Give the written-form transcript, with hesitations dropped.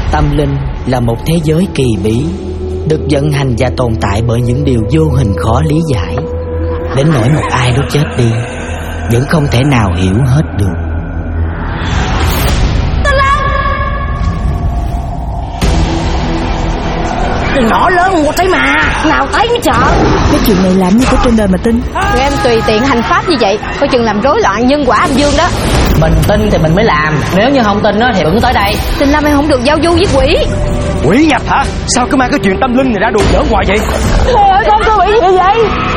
Tâm linh là một thế giới kỳ bí, được vận hành và tồn tại bởi những điều vô hình khó lý giải. Đến nỗi một ai đó chết đi vẫn không thể nào hiểu hết được. Nhỏ lớn không có thấy mà nào thấy mới sợ. Cái chuyện này làm như có trên đời mà tin. Tụi em tùy tiện hành pháp như vậy coi chừng làm rối loạn nhân quả âm dương đó. Mình tin thì mình mới làm, nếu như không tin thì đừng tới đây. Tình Lâm em không được giao du với quỷ. Quỷ nhập hả? Sao cứ mang cái chuyện tâm linh này ra đùa giỡn hoài vậy? Trời ơi con tôi bị gì vậy?